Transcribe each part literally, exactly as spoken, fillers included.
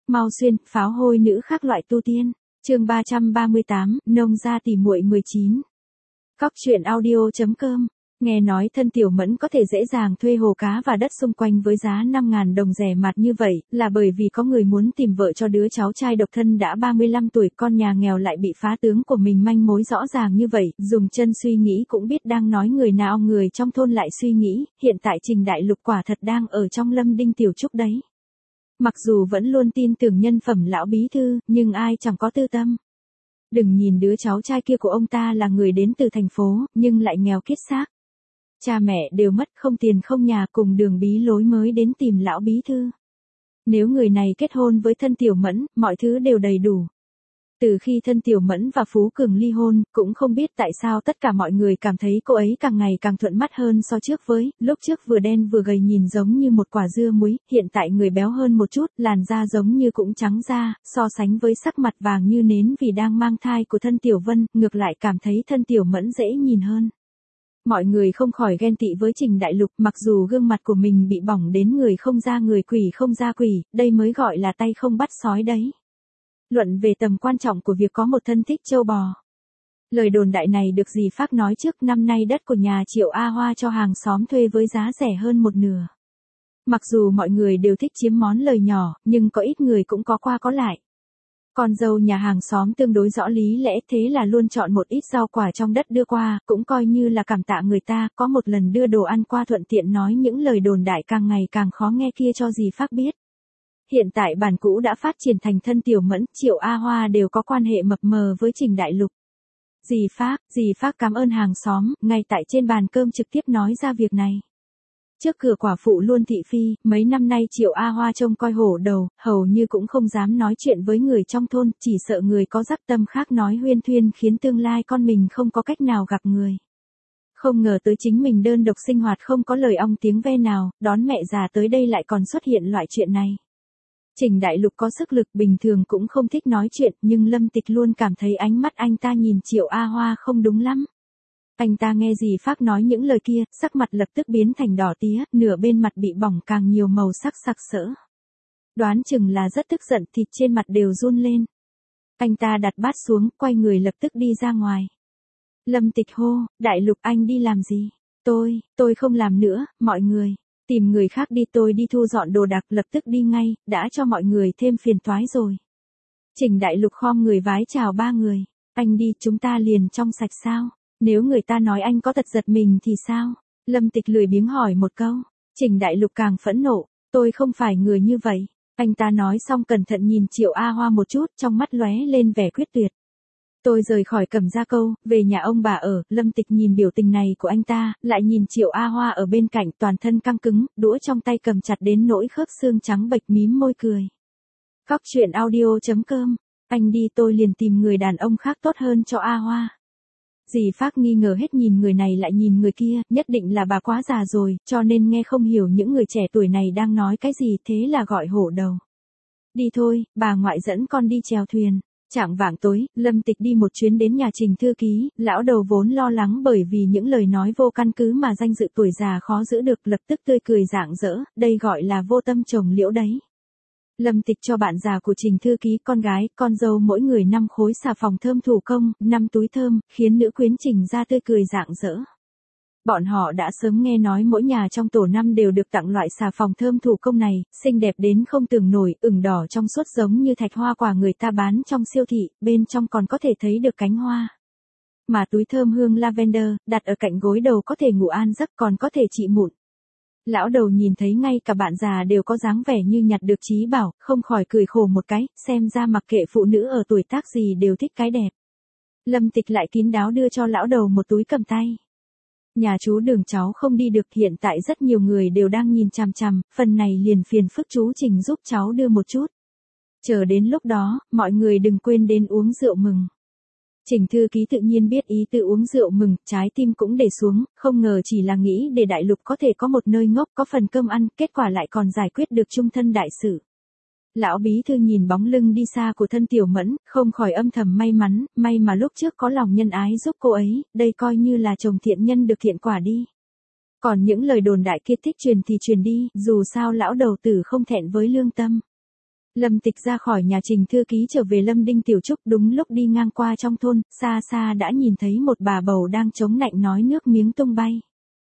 Mau xuyên, pháo hôi nữ khác loại tu tiên. Chương ba trăm ba mươi tám, nông gia tỷ muội mười chín. Cóc truyện audio chấm com. Nghe nói thân Tiểu Mẫn có thể dễ dàng thuê hồ cá và đất xung quanh với giá năm ngàn đồng rẻ mạt như vậy, là bởi vì có người muốn tìm vợ cho đứa cháu trai độc thân đã ba mươi lăm tuổi, con nhà nghèo lại bị phá tướng của mình manh mối rõ ràng như vậy, dùng chân suy nghĩ cũng biết đang nói người nào. Người trong thôn lại suy nghĩ, hiện tại Trình Đại Lục quả thật đang ở trong Lâm Đinh Tiểu Trúc đấy. Mặc dù vẫn luôn tin tưởng nhân phẩm lão bí thư, nhưng ai chẳng có tư tâm. Đừng nhìn đứa cháu trai kia của ông ta là người đến từ thành phố, nhưng lại nghèo kiết xác. Cha mẹ đều mất, không tiền không nhà, cùng đường bí lối mới đến tìm lão bí thư. Nếu người này kết hôn với thân Tiểu Mẫn, mọi thứ đều đầy đủ. Từ khi thân Tiểu Mẫn và Phú Cường ly hôn, cũng không biết tại sao tất cả mọi người cảm thấy cô ấy càng ngày càng thuận mắt hơn so trước với, lúc trước vừa đen vừa gầy nhìn giống như một quả dưa muối, hiện tại người béo hơn một chút, làn da giống như cũng trắng da, so sánh với sắc mặt vàng như nến vì đang mang thai của thân Tiểu Vân, ngược lại cảm thấy thân Tiểu Mẫn dễ nhìn hơn. Mọi người không khỏi ghen tị với Trình Đại Lục, mặc dù gương mặt của mình bị bỏng đến người không ra người quỷ không ra quỷ, đây mới gọi là tay không bắt sói đấy. Luận về tầm quan trọng của việc có một thân thích trâu bò. Lời đồn đại này được dì Phác nói trước, năm nay đất của nhà Triệu A Hoa cho hàng xóm thuê với giá rẻ hơn một nửa. Mặc dù mọi người đều thích chiếm món lời nhỏ, nhưng có ít người cũng có qua có lại. Con dâu nhà hàng xóm tương đối rõ lý lẽ, thế là luôn chọn một ít rau quả trong đất đưa qua, cũng coi như là cảm tạ người ta. Có một lần đưa đồ ăn qua thuận tiện nói những lời đồn đại càng ngày càng khó nghe kia cho dì Phác biết. Hiện tại bản cũ đã phát triển thành thân Tiểu Mẫn, Triệu A Hoa đều có quan hệ mập mờ với Trình Đại Lục. Dì Phác, dì Phác cảm ơn hàng xóm, ngay tại trên bàn cơm trực tiếp nói ra việc này. Trước cửa quả phụ luôn thị phi, mấy năm nay Triệu A Hoa trông coi hổ đầu, hầu như cũng không dám nói chuyện với người trong thôn, chỉ sợ người có dắp tâm khác nói huyên thuyên khiến tương lai con mình không có cách nào gặp người. Không ngờ tới chính mình đơn độc sinh hoạt không có lời ong tiếng ve nào, đón mẹ già tới đây lại còn xuất hiện loại chuyện này. Trình Đại Lục có sức lực, bình thường cũng không thích nói chuyện, nhưng Lâm Tịch luôn cảm thấy ánh mắt anh ta nhìn Triệu A Hoa không đúng lắm. Anh ta nghe dì Phác nói những lời kia, sắc mặt lập tức biến thành đỏ tía, nửa bên mặt bị bỏng càng nhiều màu sắc sặc sỡ. Đoán chừng là rất tức giận, thịt trên mặt đều run lên. Anh ta đặt bát xuống, quay người lập tức đi ra ngoài. Lâm Tịch hô, Đại Lục anh đi làm gì? Tôi, tôi không làm nữa, mọi người. Tìm người khác đi, tôi đi thu dọn đồ đạc, lập tức đi ngay, đã cho mọi người thêm phiền toái rồi. Trình Đại Lục khom người vái chào ba người. Anh đi, chúng ta liền trong sạch sao? Nếu người ta nói anh có tật giật mình thì sao? Lâm Tịch lười biếng hỏi một câu. Trình Đại Lục càng phẫn nộ. Tôi không phải người như vậy. Anh ta nói xong cẩn thận nhìn Triệu A Hoa một chút, trong mắt lóe lên vẻ quyết tuyệt. Tôi rời khỏi Cẩm Gia Câu, về nhà ông bà ở. Lâm Tịch nhìn biểu tình này của anh ta, lại nhìn Triệu A Hoa ở bên cạnh, toàn thân căng cứng, đũa trong tay cầm chặt đến nỗi khớp xương trắng bệch, mím môi cười. Cóc truyện audio chấm com. Anh đi, tôi liền tìm người đàn ông khác tốt hơn cho A Hoa. Dì Phác nghi ngờ hết, nhìn người này lại nhìn người kia, nhất định là bà quá già rồi, cho nên nghe không hiểu những người trẻ tuổi này đang nói cái gì, thế là gọi hổ đầu. Đi thôi, bà ngoại dẫn con đi chèo thuyền. Chạng vạng tối, Lâm Tịch đi một chuyến đến nhà Trình thư ký, lão đầu vốn lo lắng bởi vì những lời nói vô căn cứ mà danh dự tuổi già khó giữ được, lập tức tươi cười rạng rỡ, đây gọi là vô tâm trồng liễu đấy. Lâm Tịch cho bạn già của Trình thư ký, con gái, con dâu mỗi người năm khối xà phòng thơm thủ công, năm túi thơm, khiến nữ quyến Trình ra tươi cười rạng rỡ. Bọn họ đã sớm nghe nói mỗi nhà trong tổ năm đều được tặng loại xà phòng thơm thủ công này, xinh đẹp đến không tưởng nổi, ửng đỏ trong suốt giống như thạch hoa quả người ta bán trong siêu thị, bên trong còn có thể thấy được cánh hoa. Mà túi thơm hương lavender, đặt ở cạnh gối đầu có thể ngủ an giấc, còn có thể trị mụn. Lão đầu nhìn thấy ngay cả bạn già đều có dáng vẻ như nhặt được trí bảo, không khỏi cười khổ một cái, xem ra mặc kệ phụ nữ ở tuổi tác gì đều thích cái đẹp. Lâm Tịch lại kín đáo đưa cho lão đầu một túi cầm tay. Nhà chú Đường cháu không đi được, hiện tại rất nhiều người đều đang nhìn chằm chằm, phần này liền phiền phức chú Trình giúp cháu đưa một chút. Chờ đến lúc đó, mọi người đừng quên đến uống rượu mừng. Trình thư ký tự nhiên biết ý tự uống rượu mừng, trái tim cũng để xuống, không ngờ chỉ là nghĩ để Đại Lục có thể có một nơi ngốc, có phần cơm ăn, kết quả lại còn giải quyết được chung thân đại sự. Lão bí thư nhìn bóng lưng đi xa của thân Tiểu Mẫn, không khỏi âm thầm may mắn, may mà lúc trước có lòng nhân ái giúp cô ấy, đây coi như là chồng thiện nhân được thiện quả đi. Còn những lời đồn đại kia thích truyền thì truyền đi, dù sao lão đầu tử không thẹn với lương tâm. Lâm Tịch ra khỏi nhà Trình thư ký trở về Lâm Đinh Tiểu Trúc, đúng lúc đi ngang qua trong thôn, xa xa đã nhìn thấy một bà bầu đang chống nạnh nói nước miếng tung bay.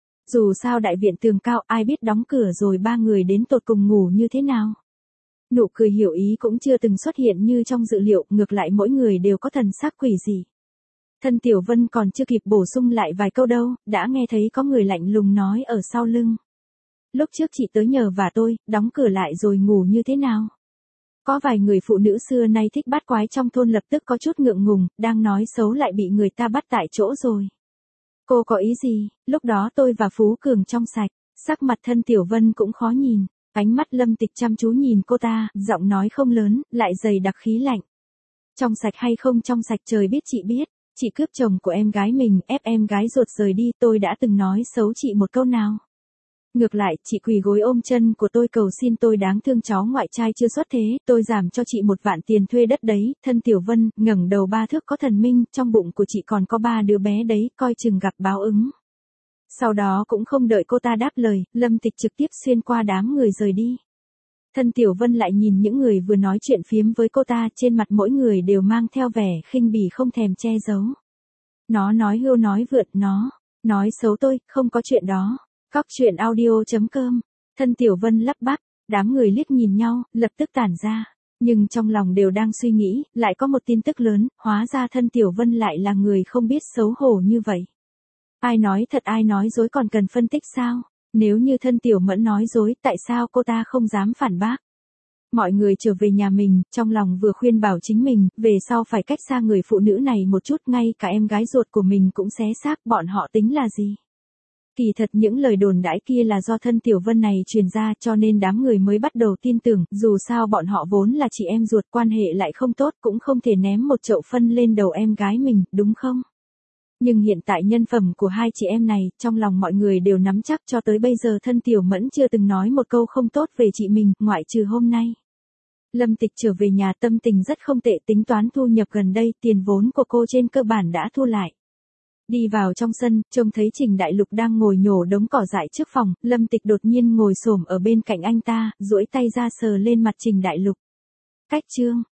Dù sao đại viện tường cao, ai biết đóng cửa rồi ba người đến tột cùng ngủ như thế nào. Nụ cười hiểu ý cũng chưa từng xuất hiện như trong dự liệu, ngược lại mỗi người đều có thần sắc quỷ dị. Thân Tiểu Vân còn chưa kịp bổ sung lại vài câu đâu, đã nghe thấy có người lạnh lùng nói ở sau lưng. Lúc trước chị tới nhờ và tôi, đóng cửa lại rồi ngủ như thế nào? Có vài người phụ nữ xưa nay thích bắt quái trong thôn lập tức có chút ngượng ngùng, đang nói xấu lại bị người ta bắt tại chỗ rồi. Cô có ý gì? Lúc đó tôi và Phú Cường trong sạch, sắc mặt thân Tiểu Vân cũng khó nhìn, ánh mắt Lâm Tịch chăm chú nhìn cô ta, giọng nói không lớn, lại dày đặc khí lạnh. Trong sạch hay không trong sạch trời biết chị biết, chị cướp chồng của em gái mình, ép em gái ruột rời đi, tôi đã từng nói xấu chị một câu nào? Ngược lại, chị quỳ gối ôm chân của tôi cầu xin tôi đáng thương cháu ngoại trai chưa xuất thế, tôi giảm cho chị một vạn tiền thuê đất đấy, thân Tiểu Vân, ngẩng đầu ba thước có thần minh, trong bụng của chị còn có ba đứa bé đấy, coi chừng gặp báo ứng. Sau đó cũng không đợi cô ta đáp lời, Lâm Tịch trực tiếp xuyên qua đám người rời đi. Thân Tiểu Vân lại nhìn những người vừa nói chuyện phiếm với cô ta, trên mặt mỗi người đều mang theo vẻ khinh bỉ không thèm che giấu. Nó nói hưu nói vượt, nó nói xấu tôi, không có chuyện đó. Cóc truyện audio chấm com. Thân Tiểu Vân lắp bắp, đám người liếc nhìn nhau, lập tức tản ra. Nhưng trong lòng đều đang suy nghĩ, lại có một tin tức lớn, hóa ra thân Tiểu Vân lại là người không biết xấu hổ như vậy. Ai nói thật ai nói dối còn cần phân tích sao? Nếu như thân Tiểu Mẫn nói dối, tại sao cô ta không dám phản bác? Mọi người trở về nhà mình, trong lòng vừa khuyên bảo chính mình, về sau phải cách xa người phụ nữ này một chút, ngay cả em gái ruột của mình cũng xé xác, bọn họ tính là gì? Kỳ thật những lời đồn đãi kia là do thân Tiểu Vân này truyền ra, cho nên đám người mới bắt đầu tin tưởng, dù sao bọn họ vốn là chị em ruột, quan hệ lại không tốt, cũng không thể ném một chậu phân lên đầu em gái mình, đúng không? Nhưng hiện tại nhân phẩm của hai chị em này, trong lòng mọi người đều nắm chắc, cho tới bây giờ thân Tiểu Mẫn chưa từng nói một câu không tốt về chị mình, ngoại trừ hôm nay. Lâm Tịch trở về nhà tâm tình rất không tệ, tính toán thu nhập gần đây, tiền vốn của cô trên cơ bản đã thu lại. Đi vào trong sân, trông thấy Trình Đại Lục đang ngồi nhổ đống cỏ dại trước phòng, Lâm Tịch đột nhiên ngồi xổm ở bên cạnh anh ta, duỗi tay ra sờ lên mặt Trình Đại Lục. Cách chương